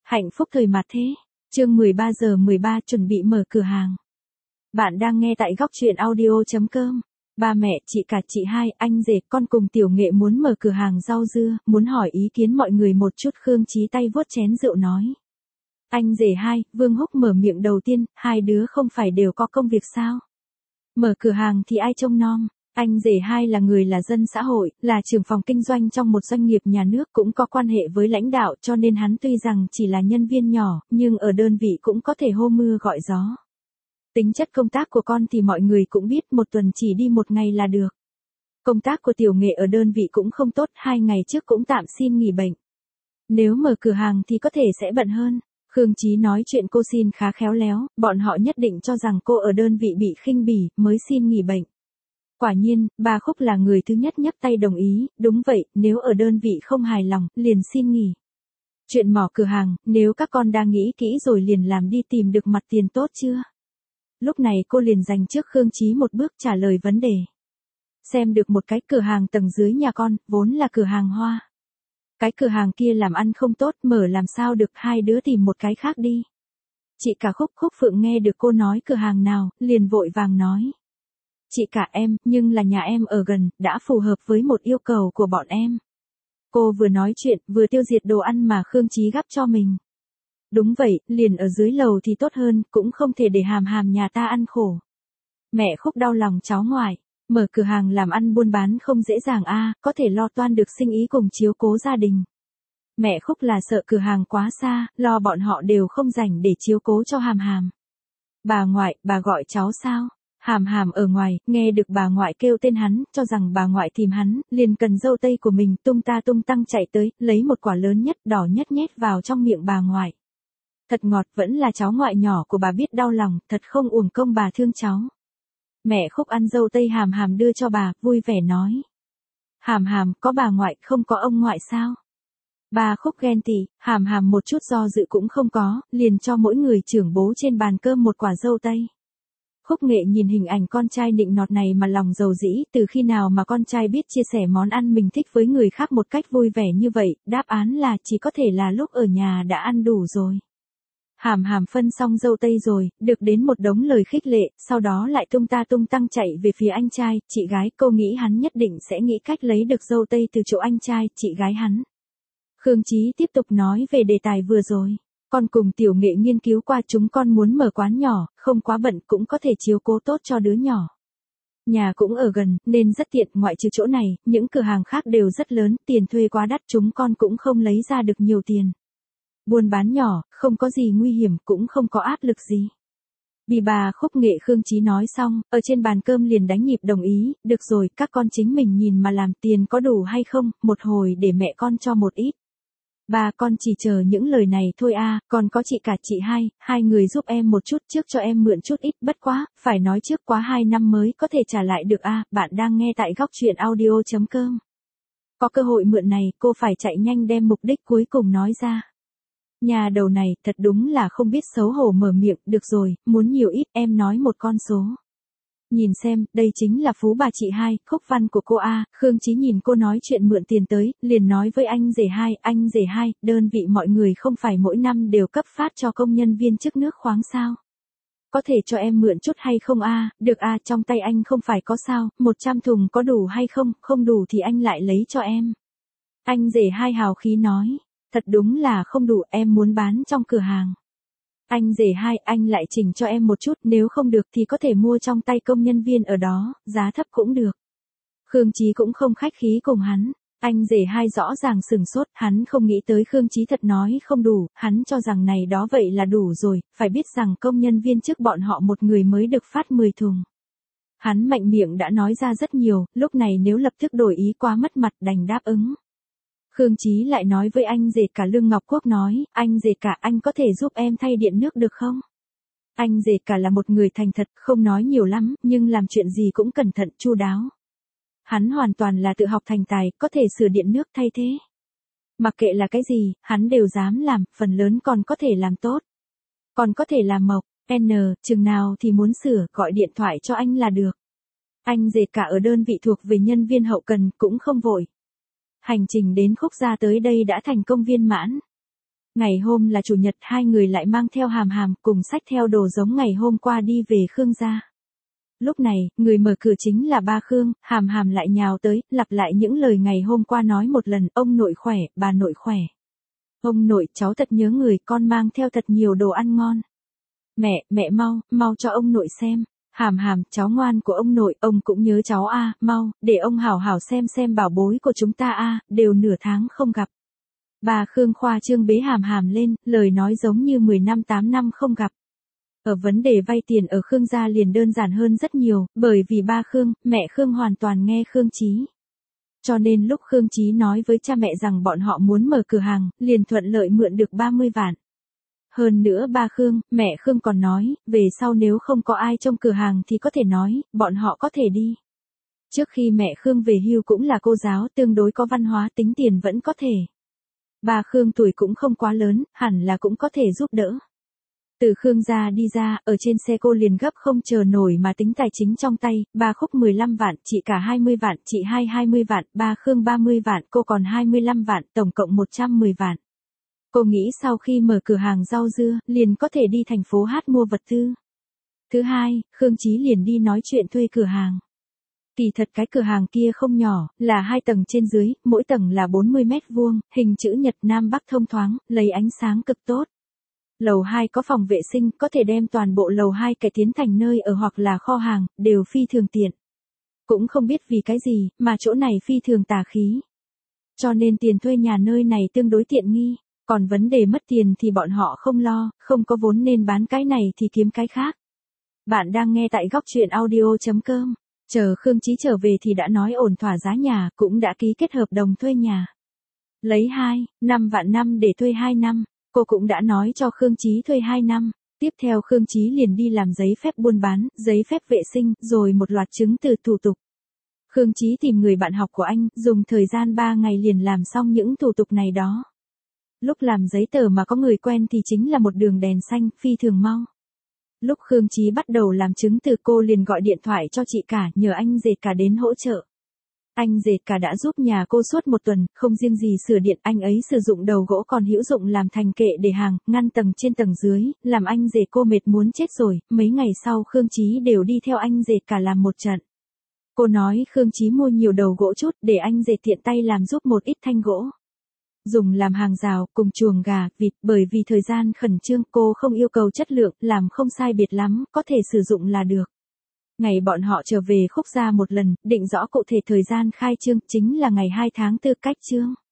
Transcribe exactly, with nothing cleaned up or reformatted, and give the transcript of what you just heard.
Hạnh phúc thời mạt thế. Chương mười ba giờ mười ba chuẩn bị mở cửa hàng. Bạn đang nghe tại góc truyện audio chấm com. Ba mẹ, chị cả, chị hai, anh rể, con cùng Tiểu Nghệ muốn mở cửa hàng rau dưa, muốn hỏi ý kiến mọi người một chút. Khương Chí tay vuốt chén rượu nói. Anh rể hai, Vương Húc mở miệng đầu tiên, hai đứa không phải đều có công việc sao? Mở cửa hàng thì ai trông nom? Anh rể hai là người là dân xã hội, là trưởng phòng kinh doanh trong một doanh nghiệp nhà nước, cũng có quan hệ với lãnh đạo, cho nên hắn tuy rằng chỉ là nhân viên nhỏ, nhưng ở đơn vị cũng có thể hô mưa gọi gió. Tính chất công tác của con thì mọi người cũng biết, một tuần chỉ đi một ngày là được. Công tác của Tiểu Nghệ ở đơn vị cũng không tốt, hai ngày trước cũng tạm xin nghỉ bệnh. Nếu mở cửa hàng thì có thể sẽ bận hơn. Khương Chí nói chuyện cô xin khá khéo léo, bọn họ nhất định cho rằng cô ở đơn vị bị khinh bỉ, mới xin nghỉ bệnh. Quả nhiên, bà Khúc là người thứ nhất nhấc tay đồng ý, đúng vậy, nếu ở đơn vị không hài lòng, liền xin nghỉ. Chuyện mở cửa hàng, nếu các con đang nghĩ kỹ rồi liền làm đi, tìm được mặt tiền tốt chưa? Lúc này cô liền dành trước Khương Chí một bước trả lời vấn đề. Xem được một cái cửa hàng tầng dưới nhà con, vốn là cửa hàng hoa. Cái cửa hàng kia làm ăn không tốt, mở làm sao được, hai đứa tìm một cái khác đi. Chị cả Khúc Khúc Phượng nghe được cô nói cửa hàng nào, liền vội vàng nói. Chị cả em, nhưng là nhà em ở gần, đã phù hợp với một yêu cầu của bọn em. Cô vừa nói chuyện, vừa tiêu diệt đồ ăn mà Khương Chí gắp cho mình. Đúng vậy, liền ở dưới lầu thì tốt hơn, cũng không thể để hàm hàm nhà ta ăn khổ. Mẹ Khúc đau lòng cháu ngoại, mở cửa hàng làm ăn buôn bán không dễ dàng a, có thể lo toan được sinh ý cùng chiếu cố gia đình. Mẹ Khúc là sợ cửa hàng quá xa, lo bọn họ đều không rảnh để chiếu cố cho hàm hàm. Bà ngoại, bà gọi cháu sao? Hàm hàm ở ngoài, nghe được bà ngoại kêu tên hắn, cho rằng bà ngoại tìm hắn, liền cần dâu tây của mình, tung ta tung tăng chạy tới, lấy một quả lớn nhất, đỏ nhất nhét vào trong miệng bà ngoại. Thật ngọt, vẫn là cháu ngoại nhỏ của bà biết đau lòng, thật không uổng công bà thương cháu. Mẹ Khúc ăn dâu tây hàm hàm đưa cho bà, vui vẻ nói. Hàm hàm, có bà ngoại, không có ông ngoại sao? Bà Khúc ghen tị, hàm hàm một chút do dự cũng không có, liền cho mỗi người trưởng bố trên bàn cơm một quả dâu tây. Khúc Nghệ nhìn hình ảnh con trai nịnh nọt này mà lòng dầu dĩ, từ khi nào mà con trai biết chia sẻ món ăn mình thích với người khác một cách vui vẻ như vậy, đáp án là chỉ có thể là lúc ở nhà đã ăn đủ rồi. Hàm hàm phân xong dâu tây rồi, được đến một đống lời khích lệ, sau đó lại tung ta tung tăng chạy về phía anh trai, chị gái, cô nghĩ hắn nhất định sẽ nghĩ cách lấy được dâu tây từ chỗ anh trai, chị gái hắn. Khương Chí tiếp tục nói về đề tài vừa rồi. Con cùng Tiểu Nghệ nghiên cứu qua, chúng con muốn mở quán nhỏ, không quá bận, cũng có thể chiếu cố tốt cho đứa nhỏ. Nhà cũng ở gần, nên rất tiện, ngoại trừ chỗ này, những cửa hàng khác đều rất lớn, tiền thuê quá đắt, chúng con cũng không lấy ra được nhiều tiền. Buôn bán nhỏ, không có gì nguy hiểm, cũng không có áp lực gì. Vì bà Khúc Nghệ Khương Chí nói xong, ở trên bàn cơm liền đánh nhịp đồng ý, được rồi, các con chính mình nhìn mà làm, tiền có đủ hay không, một hồi để mẹ con cho một ít. Ba, con chỉ chờ những lời này thôi a, còn có chị cả, chị hai, hai người giúp em một chút, trước cho em mượn chút ít, bất quá, phải nói trước quá hai năm mới có thể trả lại được a. Bạn đang nghe tại góc truyện audio chấm com. Có cơ hội mượn này, cô phải chạy nhanh đem mục đích cuối cùng nói ra. Nhà đầu này, thật đúng là không biết xấu hổ mở miệng, được rồi, muốn nhiều ít, em nói một con số. Nhìn xem, đây chính là phú bà chị hai, Khúc Văn của cô a. Khương Chí nhìn cô nói chuyện mượn tiền tới, liền nói với anh rể hai, anh rể hai, đơn vị mọi người không phải mỗi năm đều cấp phát cho công nhân viên chức nước khoáng sao? Có thể cho em mượn chút hay không a? Được a, trong tay anh không phải có sao, một trăm thùng có đủ hay không, không đủ thì anh lại lấy cho em. Anh rể hai hào khí nói, thật đúng là không đủ, em muốn bán trong cửa hàng. Anh rể hai, anh lại chỉnh cho em một chút, nếu không được thì có thể mua trong tay công nhân viên ở đó, giá thấp cũng được. Khương Chí cũng không khách khí cùng hắn. Anh rể hai rõ ràng sừng sốt, hắn không nghĩ tới Khương Chí thật nói không đủ, hắn cho rằng này đó vậy là đủ rồi, phải biết rằng công nhân viên trước bọn họ một người mới được phát mười thùng. Hắn mạnh miệng đã nói ra rất nhiều, lúc này nếu lập tức đổi ý quá mất mặt, đành đáp ứng. Khương Chí lại nói với anh rể cả Lương Ngọc Quốc nói, anh rể cả, anh có thể giúp em thay điện nước được không? Anh rể cả là một người thành thật, không nói nhiều lắm, nhưng làm chuyện gì cũng cẩn thận, chu đáo. Hắn hoàn toàn là tự học thành tài, có thể sửa điện nước thay thế. Mặc kệ là cái gì, hắn đều dám làm, phần lớn còn có thể làm tốt. Còn có thể làm mộc, N, chừng nào thì muốn sửa, gọi điện thoại cho anh là được. Anh rể cả ở đơn vị thuộc về nhân viên hậu cần, cũng không vội. Hành trình đến Khúc gia tới đây đã thành công viên mãn. Ngày hôm là chủ nhật, hai người lại mang theo Hàm Hàm cùng xách theo đồ giống ngày hôm qua đi về Khương gia. Lúc này, người mở cửa chính là ba Khương, Hàm Hàm lại nhào tới, lặp lại những lời ngày hôm qua nói một lần, ông nội khỏe, bà nội khỏe. Ông nội, cháu thật nhớ người, con mang theo thật nhiều đồ ăn ngon. Mẹ, mẹ mau, mau cho ông nội xem. Hàm Hàm, cháu ngoan của ông nội, ông cũng nhớ cháu a, mau, để ông hảo hảo xem xem bảo bối của chúng ta a, đều nửa tháng không gặp. Bà Khương khoa trương bế Hàm Hàm lên, lời nói giống như mười năm tám năm không gặp. Ở vấn đề vay tiền ở Khương gia liền đơn giản hơn rất nhiều, bởi vì ba Khương, mẹ Khương hoàn toàn nghe Khương Chí. Cho nên lúc Khương Chí nói với cha mẹ rằng bọn họ muốn mở cửa hàng, liền thuận lợi mượn được ba mươi vạn. Hơn nữa ba Khương, mẹ Khương còn nói, về sau nếu không có ai trong cửa hàng thì có thể nói, bọn họ có thể đi. Trước khi mẹ Khương về hưu cũng là cô giáo, tương đối có văn hóa, tính tiền vẫn có thể. Ba Khương tuổi cũng không quá lớn, hẳn là cũng có thể giúp đỡ. Từ Khương gia đi ra, ở trên xe cô liền gấp không chờ nổi mà tính tài chính trong tay, ba Khúc mười lăm vạn, chị cả hai mươi vạn, chị hai hai mươi vạn, ba Khương ba mươi vạn, cô còn hai mươi lăm vạn, tổng cộng một trăm mười vạn. Cô nghĩ sau khi mở cửa hàng rau dưa, liền có thể đi thành phố Hát mua vật tư. Thứ hai, Khương Chí liền đi nói chuyện thuê cửa hàng. Kỳ thật cái cửa hàng kia không nhỏ, là hai tầng trên dưới, mỗi tầng là bốn mươi mét vuông, hình chữ nhật Nam Bắc thông thoáng, lấy ánh sáng cực tốt. Lầu hai có phòng vệ sinh, có thể đem toàn bộ lầu hai cải tiến thành nơi ở hoặc là kho hàng, đều phi thường tiện. Cũng không biết vì cái gì, mà chỗ này phi thường tà khí. Cho nên tiền thuê nhà nơi này tương đối tiện nghi, còn vấn đề mất tiền thì bọn họ không lo, không có vốn nên bán cái này thì kiếm cái khác. Bạn đang nghe tại góc truyện audio chấm com. Chờ Khương Chí trở về thì đã nói ổn thỏa giá nhà, cũng đã ký kết hợp đồng thuê nhà. Lấy hai, năm vạn năm để thuê hai năm. Cô cũng đã nói cho Khương Chí thuê hai năm, tiếp theo Khương Chí liền đi làm giấy phép buôn bán, giấy phép vệ sinh, rồi một loạt chứng từ thủ tục. Khương Chí tìm người bạn học của anh, dùng thời gian ba ngày liền làm xong những thủ tục này đó. Lúc làm giấy tờ mà có người quen thì chính là một đường đèn xanh, phi thường mau. Lúc Khương Chí bắt đầu làm chứng từ cô liền gọi điện thoại cho chị cả, nhờ anh dệt cả đến hỗ trợ. Anh dệt cả đã giúp nhà cô suốt một tuần, không riêng gì sửa điện, anh ấy sử dụng đầu gỗ còn hữu dụng làm thành kệ để hàng, ngăn tầng trên tầng dưới, làm anh dệt cô mệt muốn chết rồi, mấy ngày sau Khương Chí đều đi theo anh dệt cả làm một trận. Cô nói Khương Chí mua nhiều đầu gỗ chút để anh dệt tiện tay làm giúp một ít thanh gỗ. Dùng làm hàng rào, cùng chuồng gà, vịt, bởi vì thời gian khẩn trương cô không yêu cầu chất lượng, làm không sai biệt lắm, có thể sử dụng là được. Ngày bọn họ trở về Khúc gia một lần, định rõ cụ thể thời gian khai trương, chính là ngày hai tháng tư cách trương.